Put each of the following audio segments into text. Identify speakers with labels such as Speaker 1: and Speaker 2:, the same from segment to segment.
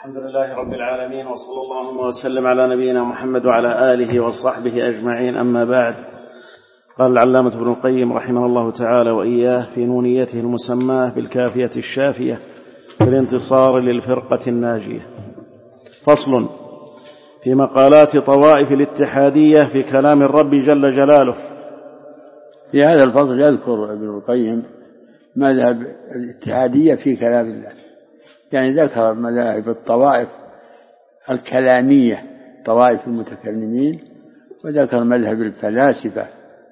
Speaker 1: الحمد لله رب العالمين، وصلى الله وسلم على نبينا محمد وعلى آله وصحبه أجمعين. أما بعد، قال العلامة ابن القيم رحمه الله تعالى وإياه في نونيته المسماة بالكافية الشافية في الانتصار للفرقة الناجية: فصل في مقالات طوائف الاتحادية في كلام الرب جل جلاله.
Speaker 2: في هذا الفصل يذكر ابن القيم مذهب الاتحادية في كلام الله، يعني ذكر مذاهب الطوائف الكلامية، طوائف المتكلمين، وذكر مذهب الفلاسفة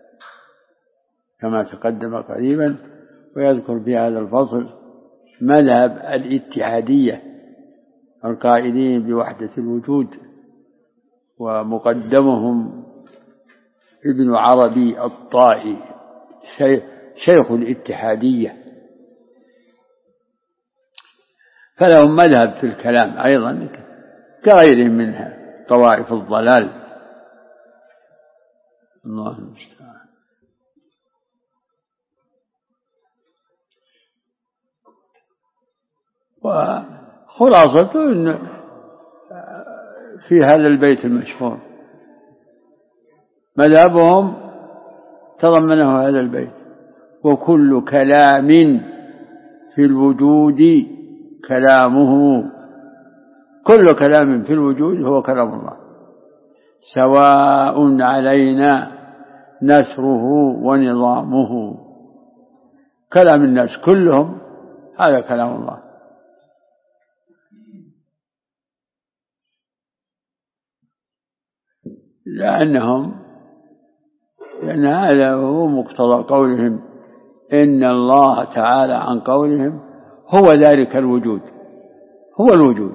Speaker 2: كما تقدم قريبا، ويذكر في هذا الفصل مذهب الاتحادية القائلين بوحدة الوجود، ومقدمهم ابن عربي الطائي شيخ الاتحادية، فلهم مذهب في الكلام أيضا كغيرهم منها طوائف الضلال. الله المستعان. وخلاصته إن في هذا البيت المشهور مذهبهم تضمنه هذا البيت: وكل كلام في الوجود كلامه. كل كلام في الوجود هو كلام الله، سواء علينا نثره ونظامه. كلام الناس كلهم هذا كلام الله، لأن هذا هو مقتضى قولهم إن الله تعالى عن قولهم هو ذلك الوجود، هو الوجود.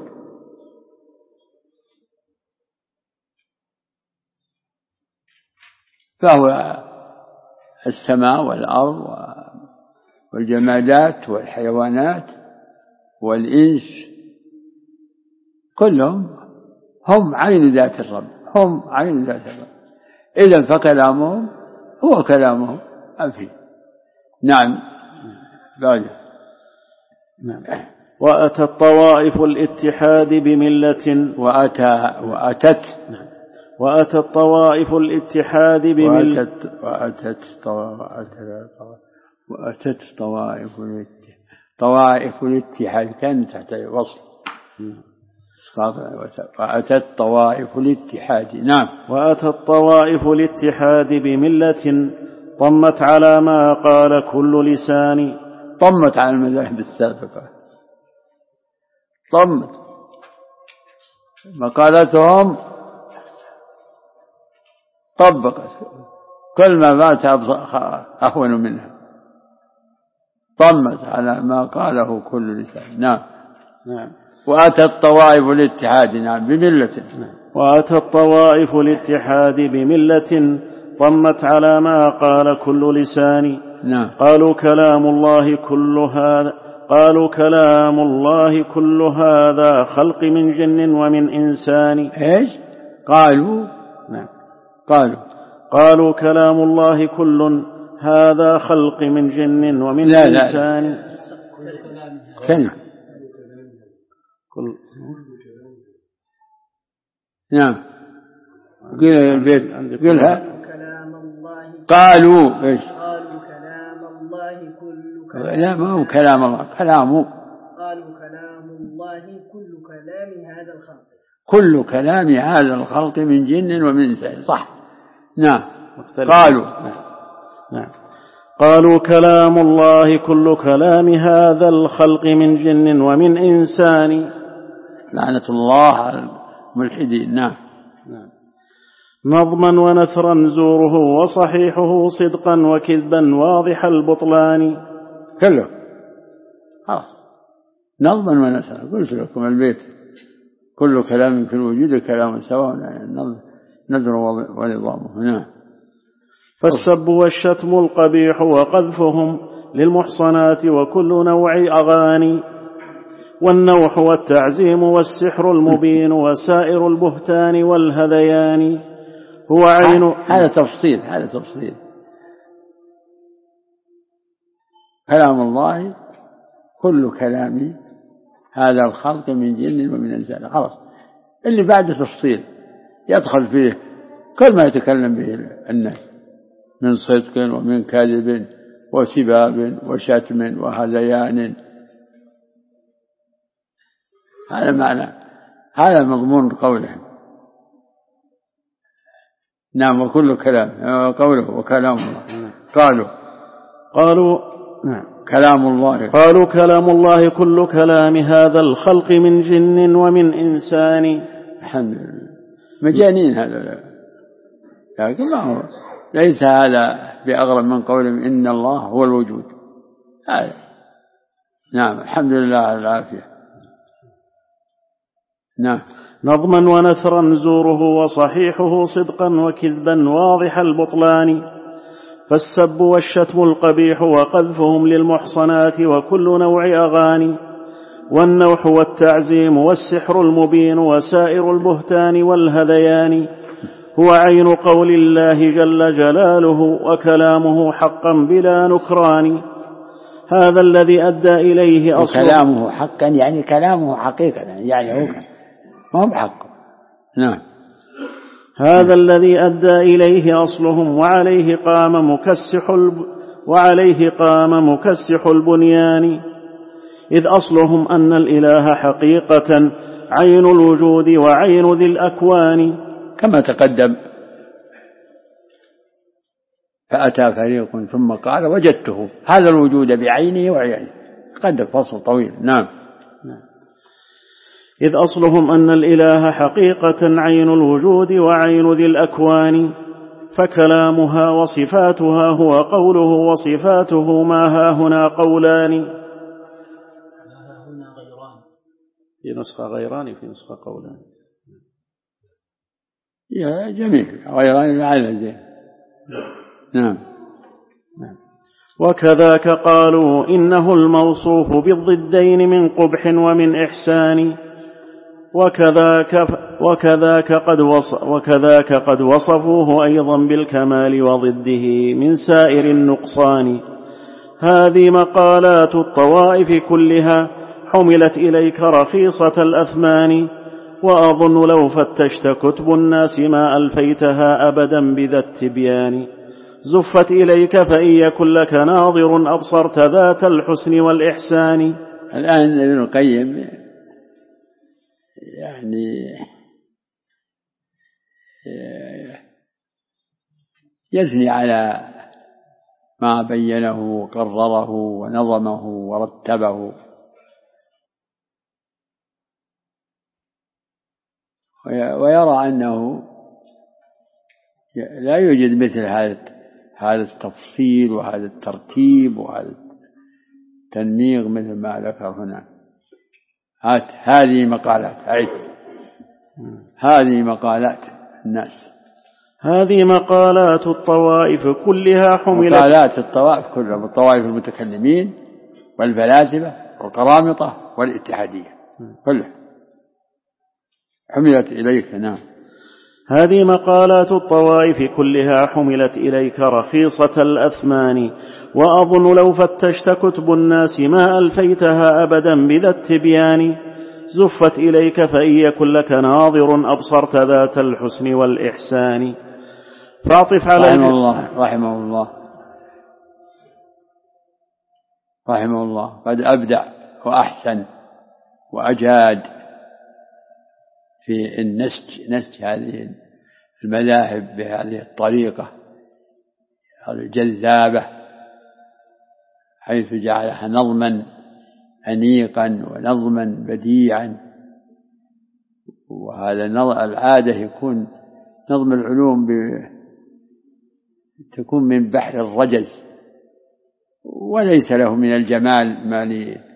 Speaker 2: فهو السماء والأرض والجمادات والحيوانات والإنس كلهم هم عين ذات الرب، هم عين ذات الرب. إذن فكلامهم هو كلامهم أفي. نعم. بعد.
Speaker 1: نعم. وأتى الطوائف الاتحاد بملة وأتت طوائف الاتحاد بملة
Speaker 2: وأتت طوائف الاتحاد كان تحت وصل. وأتت طوائف الاتحاد. نعم.
Speaker 1: وأتت طوائف الاتحاد بملة طمت على ما قال كل لسان.
Speaker 2: طمت على المذاهب السابقة، طمت مقالتهم، طبقت كل ما فات أهون منها، طمت على ما قاله كل لسان. نعم. وأتت طوائف الاتحاد بملة.
Speaker 1: وأتت طوائف الاتحاد بملة طمت على ما قال كل لسان. قالوا كلام الله كل هذا خلق من جن ومن إنسان.
Speaker 2: إيش قالوا؟
Speaker 1: قالوا كلام الله كل هذا خلق من جن ومن إنسان.
Speaker 2: نعم. قل البيت قلها. قالوا إيش؟
Speaker 3: قالوا كلام الله كل كلام.
Speaker 2: لا، ما هو كلام الله، كلامه.
Speaker 3: قالوا كلام الله كل كلام هذا الخلق.
Speaker 2: كل كلام هذا الخلق من جن ومن إنسان. صح. نعم.
Speaker 1: قالوا كلام الله كل كلام هذا الخلق من جن ومن إنسان.
Speaker 2: لعنة الله على الملحدين. نعم.
Speaker 1: نظما ونثرا زوره وصحيحه صدقا وكذبا واضح البطلان.
Speaker 2: كله نظما ونثرا. قلت لكم البيت كل كلام في الوجود كلام سواء نذر ونظامه. نعم.
Speaker 1: فالسب والشتم القبيح وقذفهم للمحصنات وكل نوع أغاني، والنوح والتعزيم والسحر المبين وسائر البهتان والهذيان. هو عين.
Speaker 2: هذا تفصيل. كلام الله كل كلام هذا الخلق من جن ومن إنسان. خلاص اللي بعد تفصيل يدخل فيه كل ما يتكلم به الناس من صدق ومن كذب وسباب وشتم وهذيان. هذا معنى، هذا مضمون قولهم. نعم. وكل كلام قوله وكلام الله. قالوا
Speaker 1: نعم
Speaker 2: كلام الله.
Speaker 1: قالوا كلام الله كل كلام هذا الخلق من جن ومن إنسان.
Speaker 2: الحمد لله. مجانين هذا، لكن ما هو ليس هذا بأغرب من قولهم إن الله هو الوجود. هذا نعم. الحمد لله على العافية. نعم.
Speaker 1: نظما ونثرا زوره وصحيحه صدقا وكذبا واضح البطلان. فالسب والشتم القبيح وقذفهم للمحصنات وكل نوع أغاني. والنوح والتعزيم والسحر المبين وسائر البهتان والهذيان. هو عين قول الله جل جلاله وكلامه حقا بلا نكران. هذا الذي أدى إليه أصله.
Speaker 2: وكلامه حقا يعني كلامه حقيقة، يعني هو ما هو بحق. نعم.
Speaker 1: هذا الذي أدى إليه أصلهم وعليه قام مكسح البنيان. إذ أصلهم أن الإله حقيقة عين الوجود وعين ذي الأكوان.
Speaker 2: كما تقدم. فأتى فريق ثم قال وجدته هذا الوجود بعينه وعينه. تقدم فصل طويل. نعم.
Speaker 1: إذ أصلهم أن الإله حقيقة عين الوجود وعين ذي الأكوان. فكلامها وصفاتها هو قوله وصفاته ما هاهنا قولان. في نسخة غيران في نسخة قولان.
Speaker 2: يا جميل غيران على زين. نعم.
Speaker 1: وكذاك قالوا إنه الموصوف بالضدين من قبح ومن إحسان. وكذاك قد وصفوه أيضا بالكمال وضده من سائر النقصان. هذه مقالات الطوائف كلها حملت إليك رخيصة الأثمان. وأظن لو فتشت كتب الناس ما ألفيتها أبدا بذا التبيان. زفت إليك فإن يكن لك ناظر أبصرت ذات الحسن والإحسان.
Speaker 2: الآن ابن القيم يعني يثني على ما بينه وقرره ونظمه ورتبه، ويرى أنه لا يوجد مثل هذا التفصيل وهذا الترتيب وهذا التنميق مثل ما ذكر هنا. هذه مقالات هذه مقالات الناس.
Speaker 1: هذه مقالات الطوائف كلها حملت.
Speaker 2: مقالات الطوائف كلها، الطوائف المتكلمين والفلاسفة والقرامطة والاتحادية كلها حملت إليك. نعم.
Speaker 1: هذه مقالات الطوائف كلها حملت إليك رخيصة الأثمان. وأظن لو فتشت كتب الناس ما ألفيتها أبدا بذا التبيان. زفت إليك فإن يكن لك ناظر أبصرت ذات الحسن والإحسان. فاعطف على
Speaker 2: رحمه الله قد أبدع وأحسن وأجاد في نسج هذه المذاهب بهذه الطريقة الجذابة، حيث جعلها نظما أنيقا ونظما بديعا. وهذا العادة يكون نظم العلوم تكون من بحر الرجز، وليس له من الجمال ما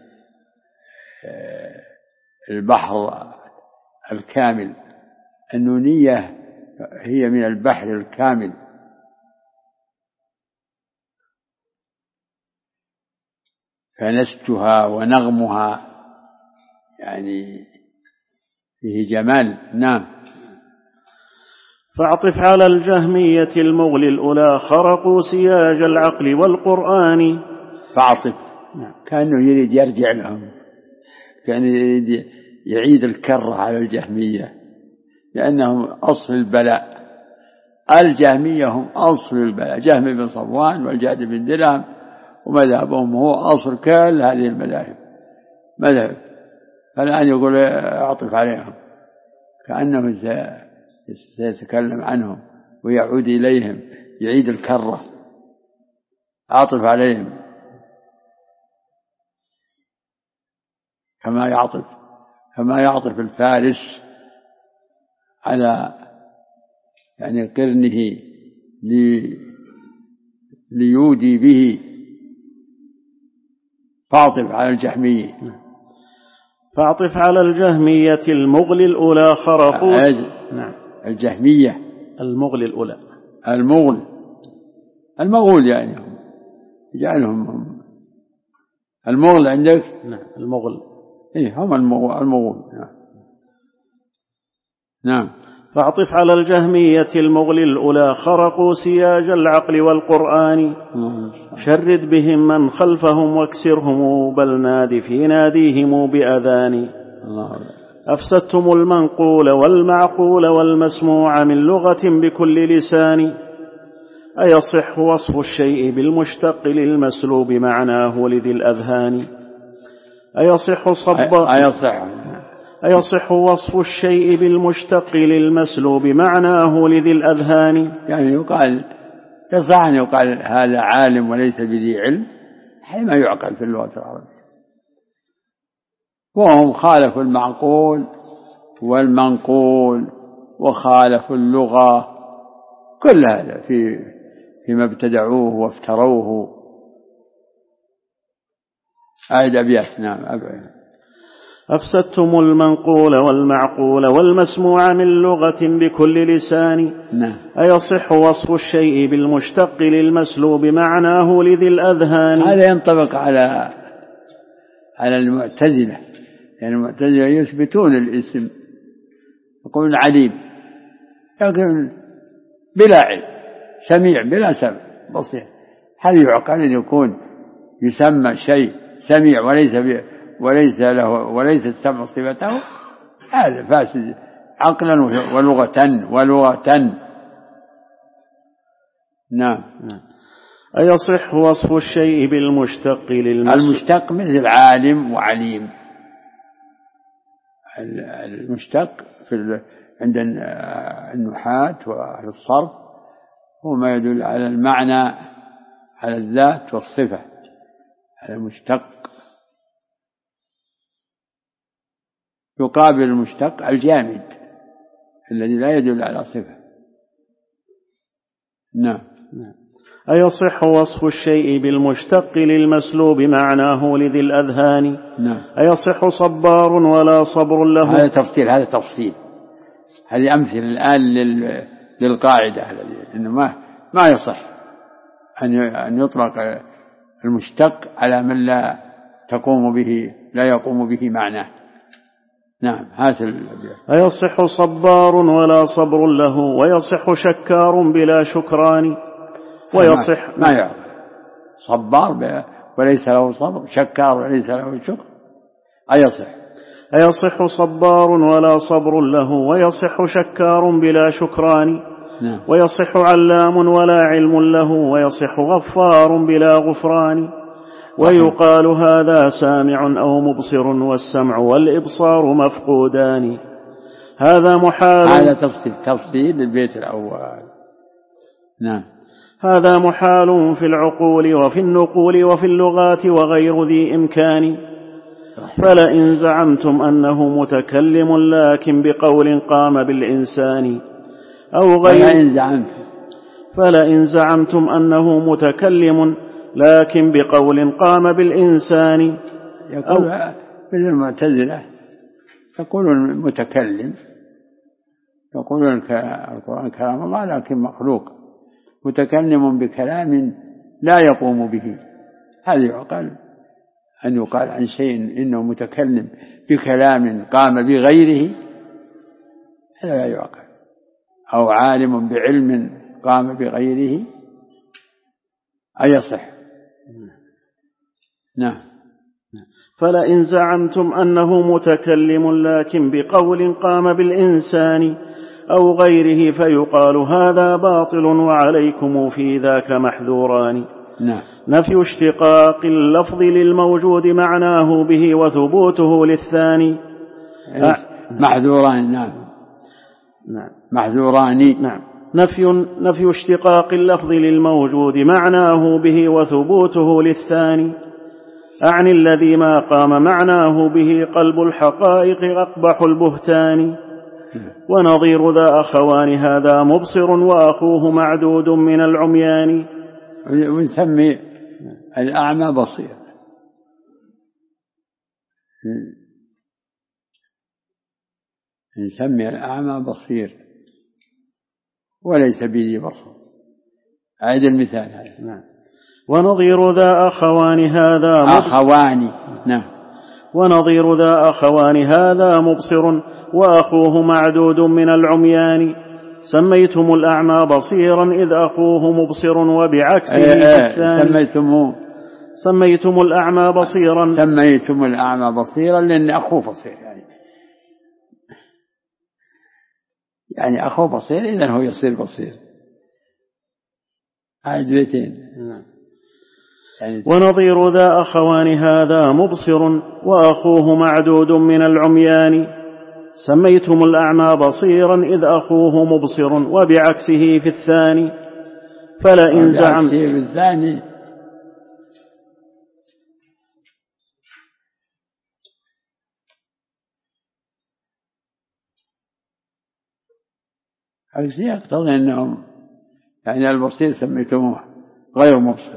Speaker 2: للبحر الكامل. النونية هي من البحر الكامل. فنسجها ونغمها يعني فيه جمال. نعم.
Speaker 1: فاعطف على الجهمية المغل الأولى خرقوا سياج العقل والقرآن.
Speaker 2: فاعطف كأنه يريد يرجع لهم كان يعيد الكرة على الجهمية لأنهم أصل البلاء. الجهمية هم أصل البلاء، جهم بن صفوان والجعد بن درهم، ومذهبهم هو أصل كل هذه المذاهب مذهب. فالآن يقول أعطف عليهم كأنه سيتكلم عنهم ويعود إليهم، يعيد الكرة، أعطف عليهم كما يعطف الفارس على يعني قرنه ليودي به، فاعطف على الجهمية.
Speaker 1: فاعطف على الجهمية المغل الأولى خرقوس.
Speaker 2: نعم الجهمية
Speaker 1: المغل الأولى،
Speaker 2: المغول يعني يجعلهم المغل عندك.
Speaker 1: نعم المغل،
Speaker 2: إيه هم المغول. نعم.
Speaker 1: فاعطف على الجهمية المغل الأولى خرقوا سياج العقل والقرآن، شرد بهم من خلفهم واكسرهم، بل ناد في ناديهم بأذان. أفسدتم المنقول والمعقول والمسموع من لغة بكل لسان، أيصح وصف الشيء بالمشتق للمسلوب معناه لذي الأذهان. أيصح وصف الشيء بالمشتق للمسلوب معناه لذي الأذهان.
Speaker 2: يعني يصح أن يقال هذا عالم وليس بذي علم، حيث يعقل في اللغة العربية. وهم خالفوا المعقول والمنقول وخالفوا اللغة، كل هذا فيما ابتدعوه وافتروه. أعد أبيات. نعم
Speaker 1: أفسدتم المنقول والمعقول والمسموع من لغة بكل لسان.
Speaker 2: نعم.
Speaker 1: أيصح وصف الشيء بالمشتق للمسلوب معناه لذي الأذهان.
Speaker 2: هذا ينطبق على المعتزلة، يعني المعتزلة يثبتون الاسم، يقولون عليم لكن بلا علم، سميع بلا سمع، بصير. هل يعقل أن يكون يسمى شيء سميع وليس السمع صفته؟ هذا فاسد عقلا ولغة. نعم.
Speaker 1: أيصح وصف الشيء بالمشتق
Speaker 2: المشتق مثل عالم وعليم. المشتق عند النحاة وأهل الصرف هو ما يدل على المعنى، على الذات والصفة. هذا مشتق. يقابل المشتق الجامد الذي لا يدل على صفة. نعم.
Speaker 1: أيصح وصف الشيء بالمشتق للمسلوب معناه لذي الأذهان.
Speaker 2: نعم.
Speaker 1: أيصح صبار ولا صبر له.
Speaker 2: هذا تفصيل. هذه أمثلة الآن للقاعدة إنه ما يصح أن يطلق المشتق على من لا يقوم به معناه. نعم.
Speaker 1: أيصح صبار ولا صبر له، ويصح شكار بلا شكران. ويصح
Speaker 2: ما يعرف صبار وليس له صبر، شكار وليس له شكر.
Speaker 1: أيصح صبار ولا صبر له، ويصح شكار بلا شكران.
Speaker 2: نعم.
Speaker 1: ويصح علام ولا علم له، ويصح غفار بلا غفران. ويقال هذا سامع أو مبصر، والسمع والإبصار مفقودان. هذا محال.
Speaker 2: هذا تفصيل البيت الأول. نعم.
Speaker 1: هذا محال في العقول وفي النقول وفي اللغات وغير ذي إمكان. فلئن زعمتم أنه متكلم لكن بقول قام بالإنسان أو غير. فلئن زعمتم أنه متكلم لكن بقول قام بالإنسان.
Speaker 2: يقول مثل المعتزلة يقولون متكلم، يقولون القرآن كلام الله لكن مخلوق، متكلم بكلام لا يقوم به. هذا يعقل أن يقال عن شيء إنه متكلم بكلام قام بغيره؟ هذا لا يعقل. أو عالم بعلم قام بغيره أيصح؟ نعم.
Speaker 1: فلئن زعمتم أنه متكلم لكن بقول قام بالإنسان أو غيره فيقال هذا باطل وعليكم في ذاك محذوران.
Speaker 2: نعم.
Speaker 1: نفي اشتقاق اللفظ للموجود معناه به وثبوته للثاني
Speaker 2: محذوران. نعم.
Speaker 1: نعم.
Speaker 2: محذوران.
Speaker 1: نعم. نفي اشتقاق اللفظ للموجود معناه به وثبوته للثاني، أعني الذي ما قام معناه به قلب الحقائق أقبح البهتان. ونظير ذا أخوان هذا مبصر وأخوه معدود من العميان.
Speaker 2: ونسمي الأعمى بصير. نسمي الأعمى بصير وليس به بصر. أعيد المثال هذا.
Speaker 1: نعم. ونظير ذا أخوان هذا
Speaker 2: أخوان. نعم.
Speaker 1: ونظير ذا أخوان هذا مبصر وأخوه معدود من العميان. سميتم الأعمى بصيرا إذ أخوه مبصر وبعكسه الثاني. سميتم الأعمى بصيرا.
Speaker 2: سميتم الأعمى بصيرا لأن أخوه بصير يعني أخوه بصير إذن هو يصير بصير. عاد بيتين.
Speaker 1: يعني ونظير ذا أخوان هذا مبصر وأخوه معدود من العميان. سميتم الأعمى بصيرا إذ أخوه مبصر وبعكسه في الثاني. فلئن زعمت
Speaker 2: بالثاني عكسه يقتضي أنهم يعني البصير سميتموه غير مبصر.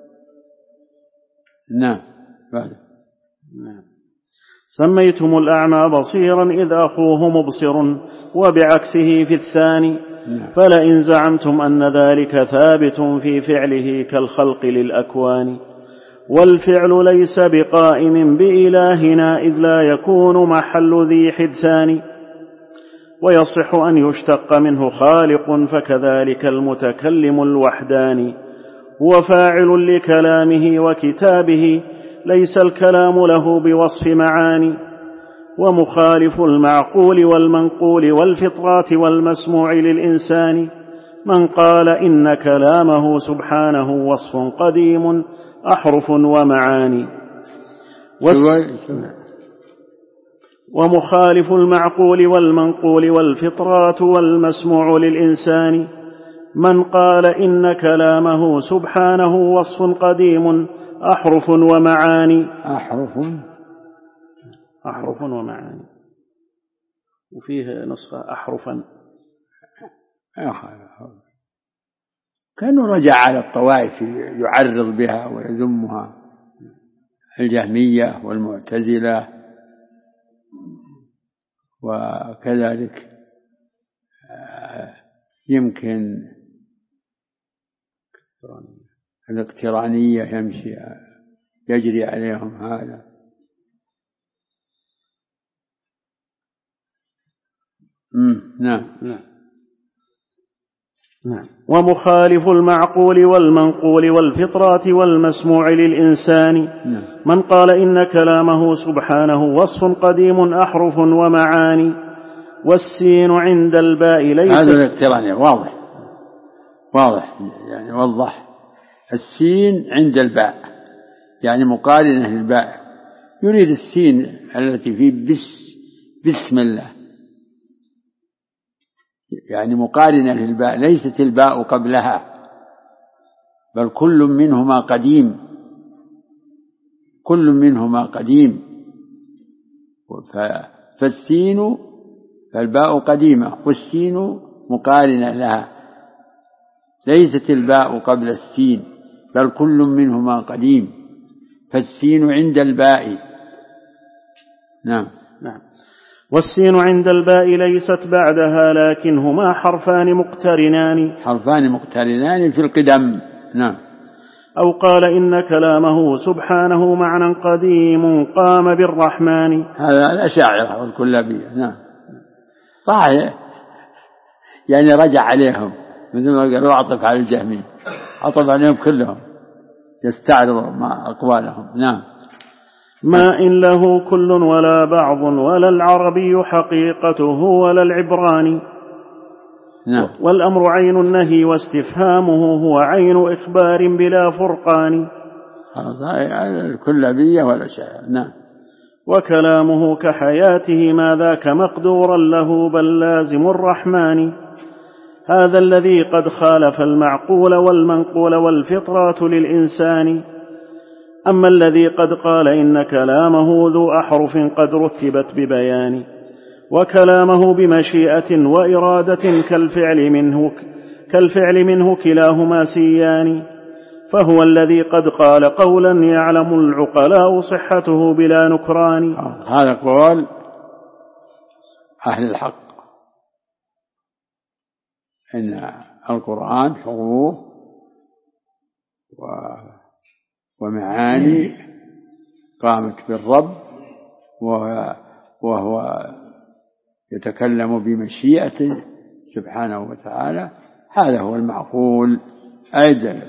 Speaker 2: نعم. بعد.
Speaker 1: نعم. سميتم الأعمى بصيرا إذ أخوه مبصر وبعكسه في الثاني. فلئن زعمتم أن ذلك ثابت في فعله كالخلق للأكوان والفعل ليس بقائم بإلهنا إذ لا يكون محل ذي حدثان ويصح أن يشتق منه خالق فكذلك المتكلم الوحداني هو فاعل لكلامه وكتابه ليس الكلام له بوصف معاني ومخالف المعقول والمنقول والفطرات والمسموع للإنسان من قال إن كلامه سبحانه وصف قديم أحرف ومعاني ومخالف المعقول والمنقول والفطرات والمسموع للإنسان من قال إن كلامه سبحانه وصف قديم أحرف ومعاني. أحرف ومعاني. وفيه نسخة أحرفا.
Speaker 2: كانوا رجع على الطوائف يعرض بها ويذمها الجهمية والمعتزلة وكذلك يمكن الاقترانية يجري عليهم هذا. نعم.
Speaker 1: ومخالف المعقول والمنقول والفطرات والمسموع للإنسان من قال إن كلامه سبحانه وصف قديم أحرف ومعاني والسين عند الباء ليس.
Speaker 2: هذا الاقتراني واضح يعني وضح. السين عند الباء يعني مقارنة للباء يريد السين التي في بسم الله يعني مقارنة للباء ليست الباء قبلها بل كل منهما قديم فالسين فالباء قديمة والسين مقارنة لها ليست الباء قبل السين بل كل منهما قديم فالسين عند الباء. نعم.
Speaker 1: والسين عند الباء ليست بعدها لكنهما حرفان مقترنان
Speaker 2: في القدم. نعم.
Speaker 1: أو قال إن كلامه سبحانه معنى قديم قام بالرحمن.
Speaker 2: هذا الأشاعرة والكلابية. نعم. صحيح يعني رجع عليهم مثل ما قالوا عطف على الجهمية عطف عليهم كلهم يستعرض مع أقوالهم. نعم.
Speaker 1: ما إن له كل ولا بعض ولا العربي حقيقته ولا العبراني.
Speaker 2: نعم.
Speaker 1: والأمر عين النهي واستفهامه هو عين إخبار بلا فرقان.
Speaker 2: الكلابية ولا شيء. نعم.
Speaker 1: وكلامه كحياته ما ذاك مقدورا له بل لازم الرحمن. هذا الذي قد خالف المعقول والمنقول والفطرات للإنسان. أما الذي قد قال إن كلامه ذو أحرف قد رتبت ببيان وكلامه بمشيئة وإرادة كالفعل منه كلاهما سيان. فهو الذي قد قال قولا يعلم العقلاء صحته بلا نكران.
Speaker 2: هذا قول أهل الحق إن القرآن حروف ومعاني قامت بالرب وهو يتكلم بمشيئته سبحانه وتعالى. هذا هو المعقول أيضا.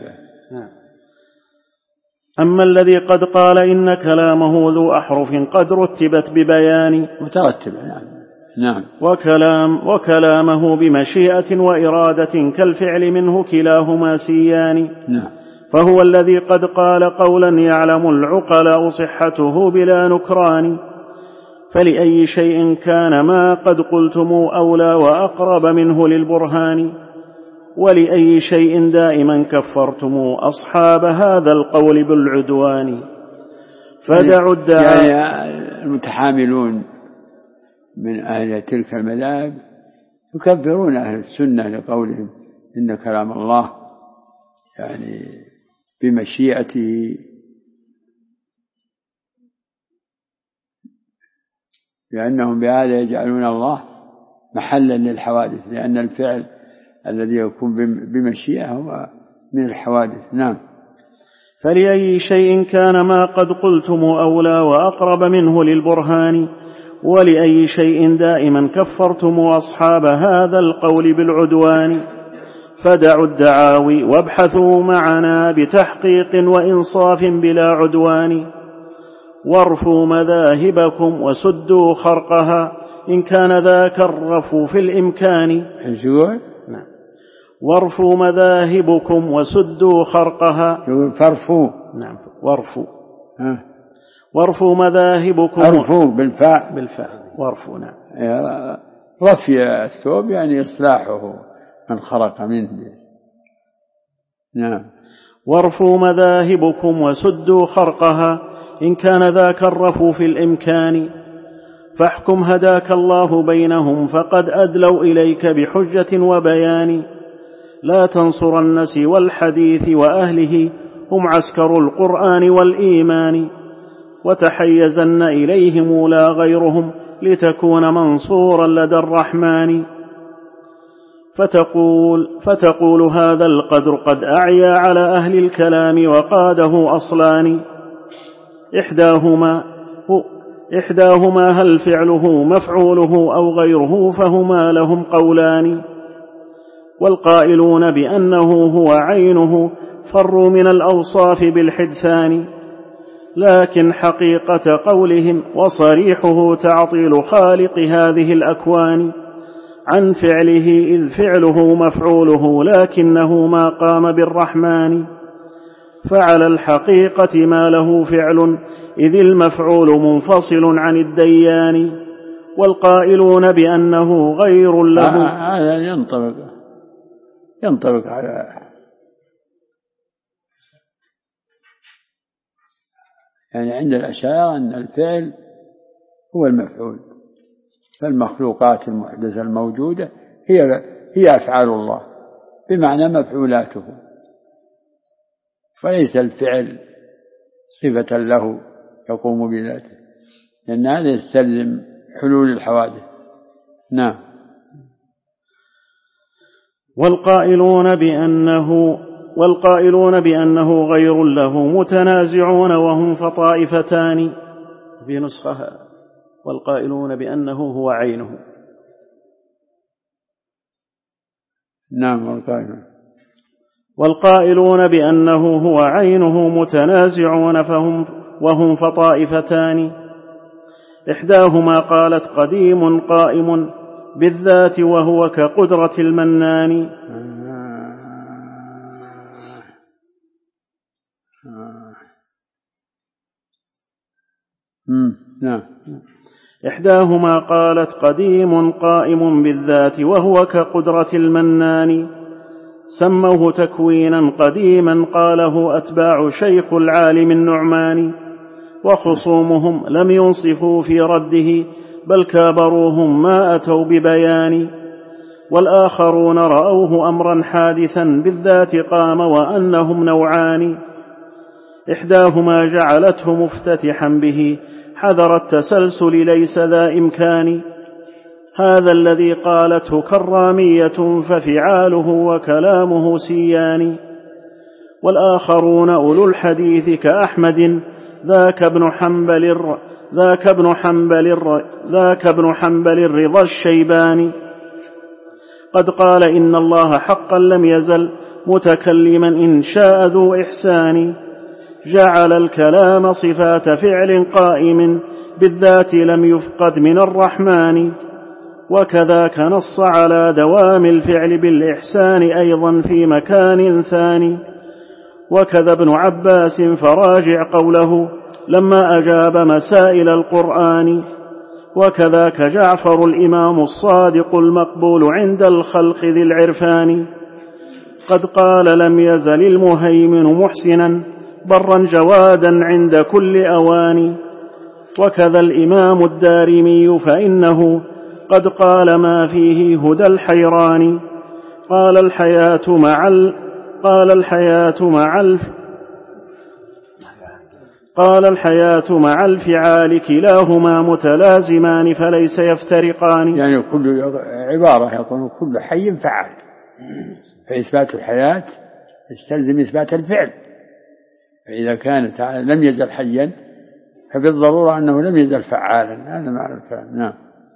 Speaker 1: أما الذي قد قال إن كلامه ذو أحرف قد رتبت ببيان
Speaker 2: مترتب. نعم.
Speaker 1: وكلامه بمشيئة وإرادة كالفعل منه كلاهما سيان.
Speaker 2: نعم.
Speaker 1: فهو الذي قد قال قولا يعلم العقلاء صحته بلا نكران. فلأي شيء كان ما قد قلتم أولى وأقرب منه للبرهان. ولأي شيء دائما كفرتم أصحاب هذا القول بالعدوان. فدعوا الدعاء.
Speaker 2: يعني المتحاملون من أهل تلك المذاهب يكفرون أهل السنة لقولهم إن كلام الله يعني بمشيئته، لأنهم بهذا يجعلون الله محلا للحوادث، لأن الفعل الذي يكون بمشيئة هو من الحوادث. نعم.
Speaker 1: فلأي شيء كان ما قد قلتم أولى وأقرب منه للبرهان. ولأي شيء دائما كفرتم أصحاب هذا القول بالعدوان. فدعوا الدعاوي وابحثوا معنا بتحقيق وإنصاف بلا عدوان. وارفوا مذاهبكم وسدوا خرقها إن كان ذاك الرفو في الإمكان.
Speaker 2: نعم.
Speaker 1: وارفوا مذاهبكم وسدوا خرقها.
Speaker 2: فرفوا.
Speaker 1: نعم. وارفوا. وارفوا مذاهبكم.
Speaker 2: أرفوا بالفاء.
Speaker 1: وارفوا. نعم.
Speaker 2: رفي الثوب يعني إصلاحه من خرق منه. نعم.
Speaker 1: وارفوا مذاهبكم وسدوا خرقها إن كان ذاك الرفو في الإمكان. فاحكم هداك الله بينهم فقد أدلوا إليك بحجة وبيان. لا تنصرن سوى الحديث وأهله هم عسكر القرآن والإيمان. وتحيزن إليهم لا غيرهم لتكون منصورا لدى الرحمن. فتقول هذا القدر قد أعيا على أهل الكلام وقاده أصلان. إحداهما هل فعله مفعوله أو غيره فهما لهم قولان. والقائلون بأنه هو عينه فروا من الأوصاف بالحدثان. لكن حقيقة قولهم وصريحه تعطيل خالق هذه الأكوان عن فعله إذ فعله مفعوله لكنه ما قام بالرحمن. فعلى الحقيقة ما له فعل إذ المفعول منفصل عن الديان. والقائلون بأنه غير له.
Speaker 2: هذا ينطبق على يعني عند الأشاعرة أن الفعل هو المفعول، فالمخلوقات المحدثة الموجودة هي أفعال الله بمعنى مفعولاته، فليس الفعل صفة له يقوم بذاته، لأن هذا يستلزم حلول الحوادث. نعم.
Speaker 1: والقائلون بأنه غير له متنازعون وهم فطائفتان. في نسخة والقائلون بأنه هو عينه.
Speaker 2: نعم.
Speaker 1: والقائلون بأنه هو عينه متنازعون وهم فطائفتان. إحداهما قالت قديم قائم بالذات وهو كقدرة المنان.
Speaker 2: نعم.
Speaker 1: إحداهما قالت قديم قائم بالذات وهو كقدرة المنان. سموه تكوينا قديما قاله أتباع شيخ العالم النعمان. وخصومهم لم ينصفوا في رده بل كابروهم ما أتوا ببيان. والآخرون رأوه أمرا حادثا بالذات قام وأنهم نوعان. إحداهما جعلته مفتتحا به حذر التسلسل ليس ذا إمكان. هذا الذي قالته كرامية ففعاله وكلامه سيان. والآخرون أولو الحديث كأحمد ذاك ابن حنبل الرضا الشيباني قد قال إن الله حقا لم يزل متكلما إن شاء ذو إحسان. جعل الكلام صفات فعل قائم بالذات لم يفقد من الرحمن. وكذاك نص على دوام الفعل بالإحسان أيضا في مكان ثاني. وكذا ابن عباس فراجع قوله لما أجاب مسائل القرآن. وكذاك جعفر الإمام الصادق المقبول عند الخلق ذي العرفان قد قال لم يزل المهيمن محسنا برا جوادا عند كل أوان. وكذا الإمام الدارمي فإنه قد قال ما فيه هدى الحيران. قال الحياة مع الفعال كلاهما متلازمان فليس يفترقان.
Speaker 2: يعني كل عبارة يقول كل حي فعال، فإثبات الحياة يستلزم إثبات الفعل. فإذا كان تعالى لم يزل حيا فبالضرورة أنه لم يزل فعالا. هذا معنى الكلام. نعم.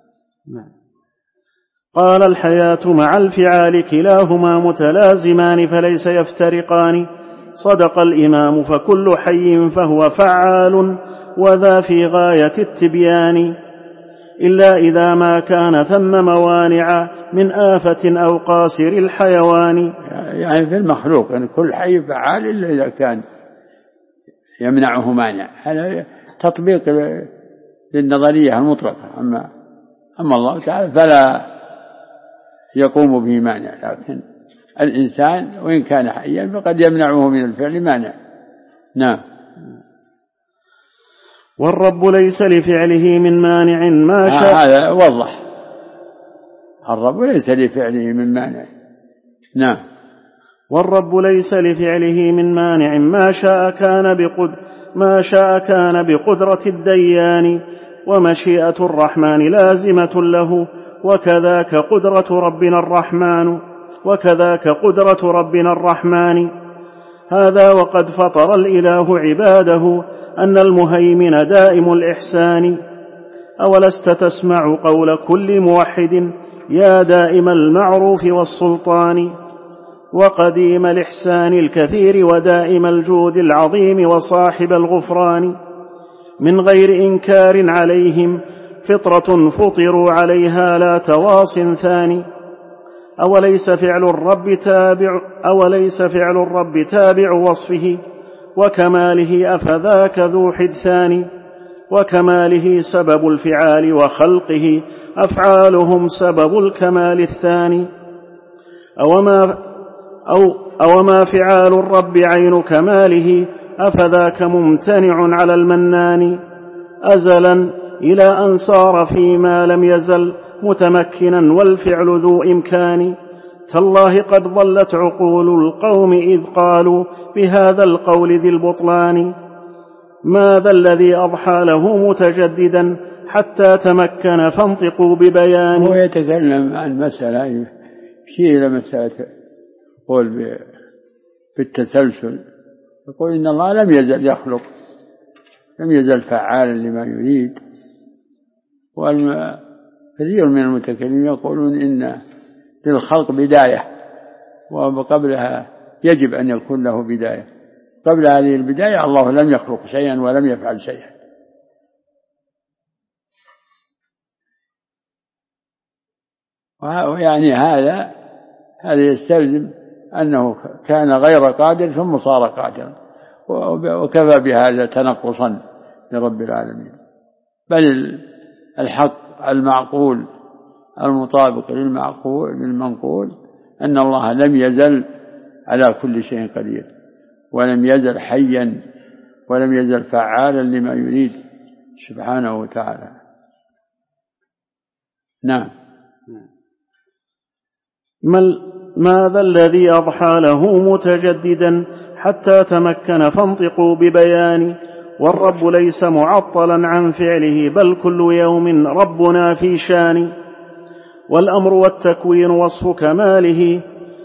Speaker 1: قال الحياة مع الفعال كلاهما متلازمان فليس يفترقان. صدق الإمام فكل حي فهو فعال وذا في غاية التبيان إلا إذا ما كان ثم موانع من آفة أو قاصر الحيوان.
Speaker 2: يعني في المخلوق يعني كل حي فعال إلا إذا كان يمنعه مانع. هذا تطبيق للنظرية المطلقة. أما الله تعالى فلا يقوم به مانع، لكن الإنسان وإن كان حيا فقد يمنعه من الفعل مانع. نعم.
Speaker 1: والرب ليس لفعله من مانع ما شاء.
Speaker 2: هذا وضح. الرب ليس لفعله من مانع. نعم.
Speaker 1: والرب ليس لفعله من مانع ما شاء كان بقدرة الديان. ومشيئة الرحمن لازمة له وكذاك قدرة ربنا الرحمن. هذا وقد فطر الإله عباده أن المهيمن دائم الإحسان. أولست تسمع قول كل موحد يا دائم المعروف والسلطان وقديم الإحسان الكثير ودائم الجود العظيم وصاحب الغفران من غير إنكار عليهم فطرة فطروا عليها لا تواص ثاني. أوليس فعل الرب تابع وصفه وكماله أفذاك ذو حدثان. وكماله سبب الفعال وخلقه أفعالهم سبب الكمال الثاني. أوما فعال الرب عين كماله أفذاك ممتنع على المنان أزلا إلى أن صار فيما لم يزل متمكنا والفعل ذو إمكان. تالله قد ضلت عقول القوم إذ قالوا بهذا القول ذي البطلان. ماذا الذي أضحى له متجددا حتى تمكن فانطقوا ببيان.
Speaker 2: هو يتكلم عن مسألة يشير إلى مسألة يقول بالتسلسل. يقول إن الله لم يزل يخلق، لم يزل فعالا لما يريد. وكثير من المتكلمين يقولون إن للخلق بداية وقبلها يجب أن يكون له بداية. قبل هذه البداية الله لم يخلق شيئا ولم يفعل شيئا. ويعني هذا يستلزم أنه كان غير قادر ثم صار قادرا، وكفى بهذا تنقصا لرب العالمين. بل الحق المعقول المطابق للمنقول أن الله لم يزل على كل شيء قدير، ولم يزل حيا، ولم يزل فعالا لما يريد سبحانه وتعالى. نعم.
Speaker 1: ماذا الذي أضحى له متجددا حتى تمكن فانطقوا ببيان؟ والرب ليس معطلا عن فعله، بل كل يوم ربنا في شان. والأمر والتكوين وصف كماله،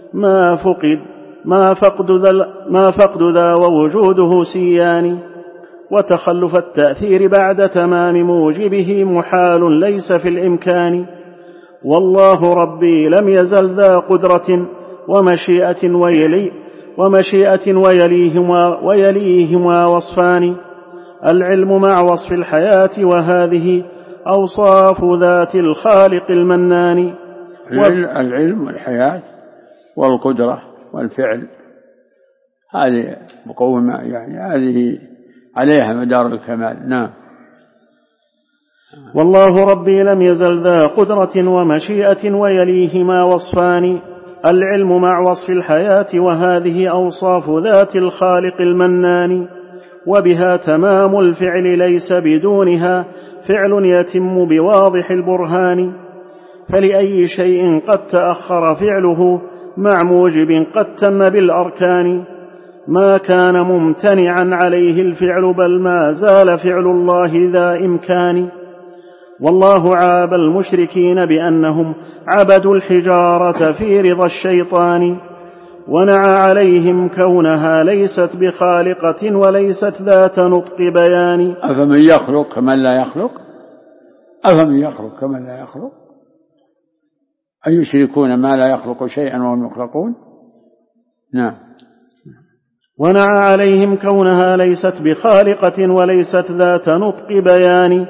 Speaker 1: ما فقد ذا ووجوده سيان. وتخلف التأثير بعد تمام موجبه محال ليس في الإمكان. والله ربي لم يزل ذا قدرة ومشيئة ويليهما وصفان. العلم مع وصف الحياة، وهذه أوصاف ذات الخالق المنان.
Speaker 2: العلم والحياة والقدرة والفعل، هذه مقومة، يعني هذه عليها مدار الكمال. نعم.
Speaker 1: والله ربي لم يزل ذا قدرة ومشيئة ويليهما وصفان. العلم مع وصف الحياة، وهذه أوصاف ذات الخالق المنان. وبها تمام الفعل ليس بدونها فعل يتم بواضح البرهان. فلأي شيء قد تأخر فعله مع موجب قد تم بالأركان. ما كان ممتنعا عليه الفعل، بل ما زال فعل الله ذا إمكان. والله عاب المشركين بأنهم عبدوا الحجارة في رضا الشيطان، ونعى عليهم كونها ليست بخالقة وليست ذات نطق بيان.
Speaker 2: أفمن يخلق كمن لا يخلق؟ أفمن يخلق كمن لا يخلق؟ أن يشركون ما لا يخلق شيئا وهم يخلقون. نعم.
Speaker 1: ونعى عليهم كونها ليست بخالقة وليست ذات نطق بيان.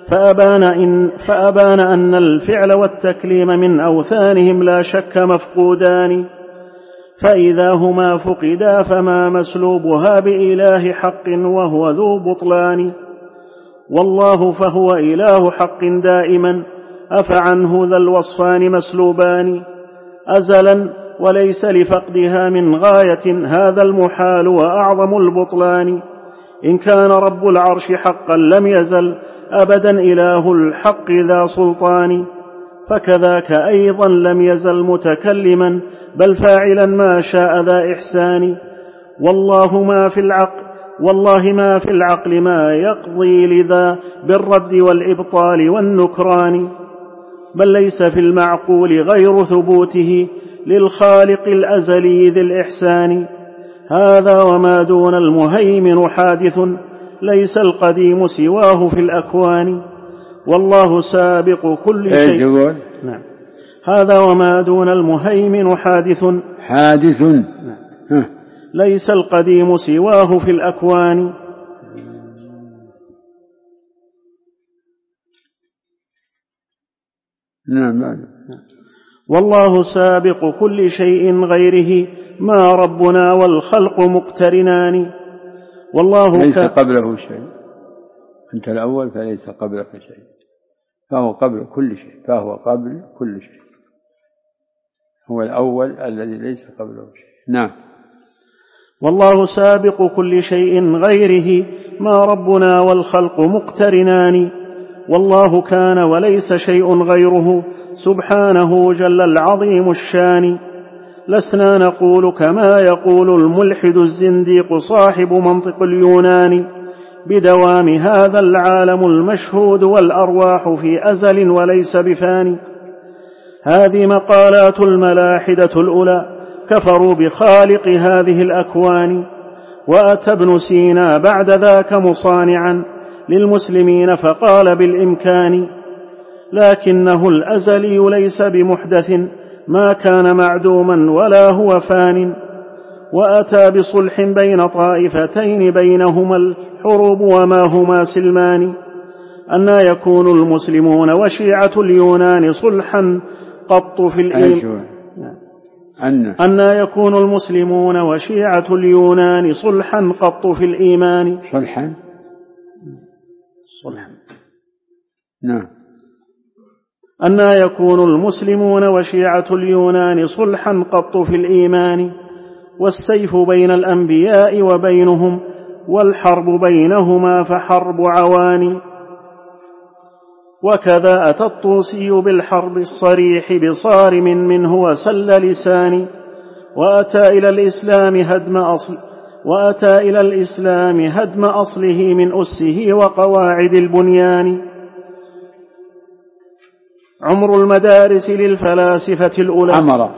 Speaker 1: فأبان أن الفعل والتكليم من أوثانهم لا شك مفقودان. فإذا هما فقدا فما مسلوبها بإله حق وهو ذو بطلان. والله فهو إله حق دائما، أفعنه ذا الوصفان مسلوبان. أزلا وليس لفقدها من غاية، هذا المحال وأعظم البطلان. إن كان رب العرش حقا لم يزل أبدا إله الحق ذا سلطان. فكذاك أيضا لم يزل متكلما، بل فاعلا ما شاء ذا إحسان. والله ما في العقل ما يقضي لذا بالرد والإبطال والنكران. بل ليس في المعقول غير ثبوته للخالق الأزلي ذي الإحسان. هذا وما دون المهيمن حادث، ليس القديم سواه في الأكوان. والله سابق كل شيء.
Speaker 2: نعم.
Speaker 1: هذا وما دون المهيمن حادث.
Speaker 2: نعم.
Speaker 1: ليس القديم سواه في الأكوان.
Speaker 2: نعم.
Speaker 1: والله سابق كل شيء غيره، ما ربنا والخلق مقترنان. والله
Speaker 2: ليس قبله شيء، أنت الأول فليس قبلك شيء، فهو قبل كل شيء، فهو قبل كل شيء، هو الأول الذي ليس قبله شيء. نعم.
Speaker 1: والله سابق كل شيء غيره، ما ربنا والخلق مقترنان. والله كان وليس شيء غيره، سبحانه جل العظيم الشان. لسنا نقول كما يقول الملحد الزنديق صاحب منطق اليونان، بدوام هذا العالم المشهود والأرواح في أزل وليس بفاني. هذه مقالات الملاحدة الأولى، كفروا بخالق هذه الأكوان. وأتى ابن سينا بعد ذاك مصانعا للمسلمين فقال بالإمكان، لكنه الأزلي ليس بمحدث، ما كان معدوما ولا هو فان. وأتى بصلح بين طائفتين بينهما الحروب وما هما سلمان. أنى يكون المسلمون وشيعة اليونان صلحا قط في الإيمان. أنى يكون المسلمون وشيعة اليونان صلحا قط في الإيمان.
Speaker 2: صلحا. نعم.
Speaker 1: أنى يكون المسلمون وشيعة اليونان صلحا قط في الإيمان. والسيف بين الأنبياء وبينهم والحرب بينهما فحرب عوان. وكذا أتى الطوسي بالحرب الصريح بصارم منه وسل لسان. وأتى إلى الإسلام هدم أصله من أسه وقواعد البنيان. عمر المدارس للفلاسفة الأولى.